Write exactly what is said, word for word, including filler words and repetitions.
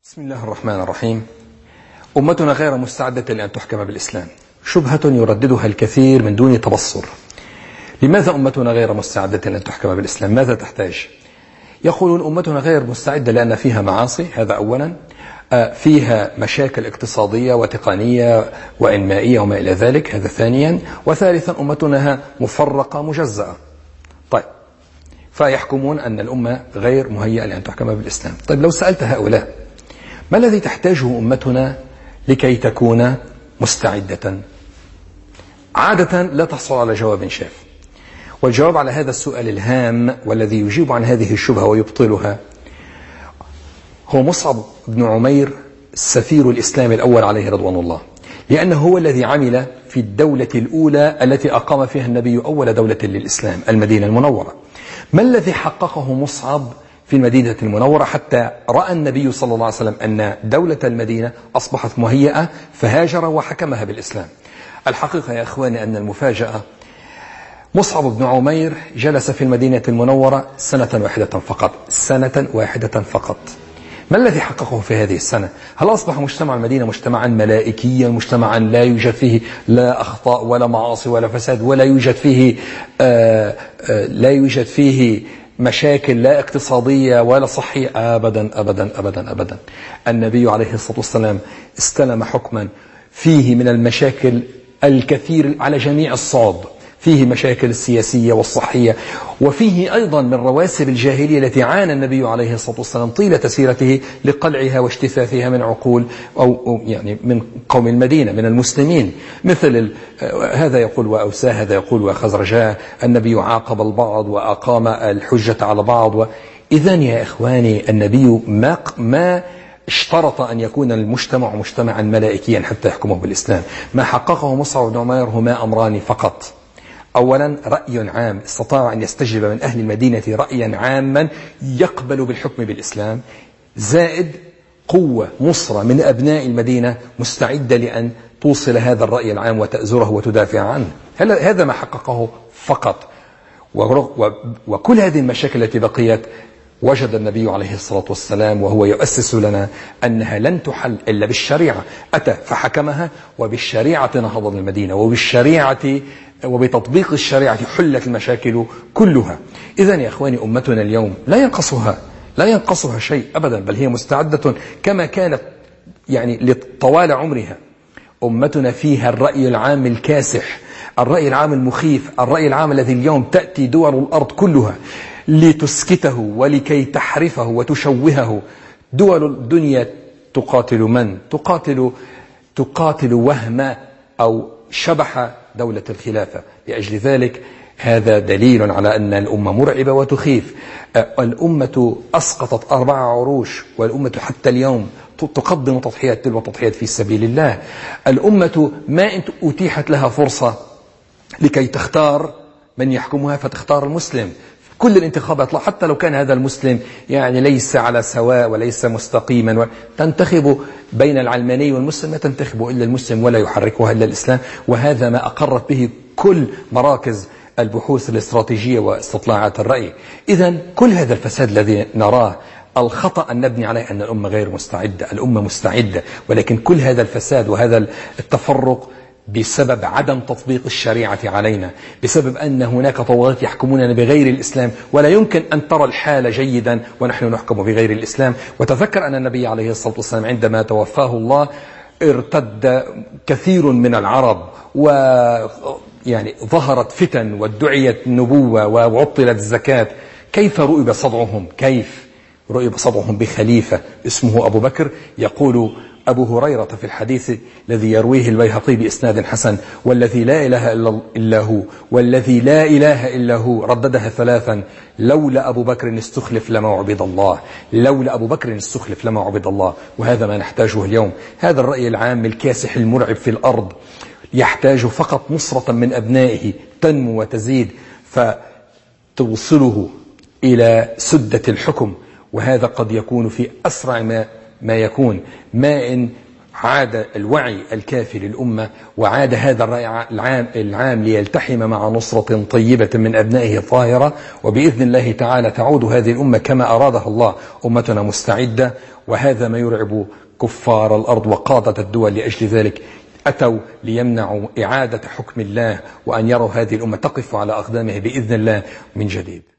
بسم الله الرحمن الرحيم. أمتنا غير مستعدة لأن تحكم بالإسلام، شبهة يرددها الكثير من دون تبصر. لماذا أمتنا غير مستعدة لأن تحكم بالإسلام؟ ماذا تحتاج؟ يقولون أمتنا غير مستعدة لأن فيها معاصي، هذا أولا، فيها مشاكل اقتصادية وتقنية وإنمائية وما إلى ذلك، هذا ثانيا، وثالثا أمتنا مفرقة مجزأة. طيب، فيحكمون أن الأمة غير مهيئة لأن تحكم بالإسلام. طيب، لو سألت هؤلاء ما الذي تحتاجه أمتنا لكي تكون مستعدة؟ عادة لا تحصل على جواب شاف، والجواب على هذا السؤال الهام والذي يجيب عن هذه الشبهة ويبطلها هو مصعب بن عمير، سفير الإسلام الأول عليه رضوان الله، لأنه هو الذي عمل في الدولة الأولى التي أقام فيها النبي أول دولة للإسلام، المدينة المنورة. ما الذي حققه مصعب في المدينة المنورة حتى رأى النبي صلى الله عليه وسلم أن دولة المدينة أصبحت مهيئة فهاجر وحكمها بالإسلام؟ الحقيقة يا أخواني أن المفاجأة مصعب بن عمير جلس في المدينة المنورة سنة واحدة فقط، سنة واحدة فقط. ما الذي حققه في هذه السنة؟ هل أصبح مجتمع المدينة مجتمعا ملائكيا، مجتمعا لا يوجد فيه لا أخطاء ولا معاصي ولا فساد، ولا يوجد فيه آآ آآ لا يوجد فيه مشاكل لا اقتصادية ولا صحية؟ أبدا أبدا أبدا أبدا. النبي عليه الصلاة والسلام استلم حكما فيه من المشاكل الكثير على جميع الصعد، فيه مشاكل السياسية والصحية، وفيه أيضا من رواسب الجاهلية التي عانى النبي عليه الصلاة والسلام طيلة سيرته لقلعها واجتثاثها من عقول أو يعني من قوم المدينة من المسلمين، مثل هذا يقول وأوساه، هذا يقول وخزرجاه. النبي عاقب البعض وأقام الحجة على بعض. إذن يا إخواني النبي ما ما اشترط أن يكون المجتمع مجتمعا ملائكيا حتى يحكمه بالإسلام. ما حققه مصعب بن عمير هما أمران فقط. أولا، رأي عام، استطاع أن يستجلب من أهل المدينة رأيا عاما يقبل بالحكم بالإسلام، زائد قوة مصرة من أبناء المدينة مستعدة لأن توصل هذا الرأي العام وتأزره وتدافع عنه. هذا ما حققه فقط. وكل هذه المشاكل التي بقيت وجد النبي عليه الصلاة والسلام وهو يؤسس لنا أنها لن تحل إلا بالشريعة، أتى فحكمها، وبالشريعة نهض المدينة، وبالشريعة وبتطبيق الشريعة حلت المشاكل كلها. إذن يا أخواني أمتنا اليوم لا ينقصها لا ينقصها شيء أبدا، بل هي مستعدة كما كانت يعني لطوال عمرها. أمتنا فيها الرأي العام الكاسح، الرأي العام المخيف، الرأي العام الذي اليوم تأتي دول الأرض كلها لتسكته ولكي تحرفه وتشوهه. دول الدنيا تقاتل من؟ تقاتل تقاتل وهم أو شبح دولة الخلافة. لأجل ذلك هذا دليل على أن الأمة مرعبة وتخيف. الأمة أسقطت أربع عروش، والأمة حتى اليوم تقدم تضحيات تلو تضحيات في سبيل الله. الأمة ما أتيحت لها فرصة لكي تختار من يحكمها فتختار المسلم. كل الانتخابات حتى لو كان هذا المسلم يعني ليس على سواء وليس مستقيما، تنتخب بين العلماني والمسلم، ما تنتخب إلا المسلم ولا يحركها إلا الإسلام. وهذا ما أقرت به كل مراكز البحوث الاستراتيجية واستطلاعات الرأي. إذن كل هذا الفساد الذي نراه الخطأ أن نبني عليه أن الأمة غير مستعدة. الأمة مستعدة، ولكن كل هذا الفساد وهذا التفرق بسبب عدم تطبيق الشريعة علينا، بسبب أن هناك طواغيت يحكموننا بغير الإسلام، ولا يمكن أن ترى الحال جيدا ونحن نحكم بغير الإسلام. وتذكر أن النبي عليه الصلاة والسلام عندما توفاه الله ارتد كثير من العرب، ويعني ظهرت فتن وادعيت نبوة وعطلت الزكاة. كيف رؤب صدعهم؟ كيف رؤب صدعهم بخليفة اسمه أبو بكر؟ يقول أبو هريرة في الحديث الذي يرويه البيهقي بإسناد حسن: والذي لا إله إلا هو والذي لا إله إلا هو، رددها ثلاثا: لولا أبو بكر استخلف لما عبد الله، لولا أبو بكر استخلف لما عبد الله. وهذا ما نحتاجه اليوم. هذا الرأي العام الكاسح المرعب في الأرض يحتاج فقط نصرة من أبنائه تنمو وتزيد فتوصله إلى سدة الحكم. وهذا قد يكون في أسرع ما ما يكون، ما إن عاد الوعي الكافي للأمة، وعاد هذا الرأي العام, العام ليلتحم مع نصرة طيبة من أبنائه الطاهرة، وبإذن الله تعالى تعود هذه الأمة كما أرادها الله. أمتنا مستعدة، وهذا ما يرعب كفار الأرض وقادة الدول. لأجل ذلك أتوا ليمنعوا إعادة حكم الله، وأن يروا هذه الأمة تقف على أقدامها بإذن الله من جديد.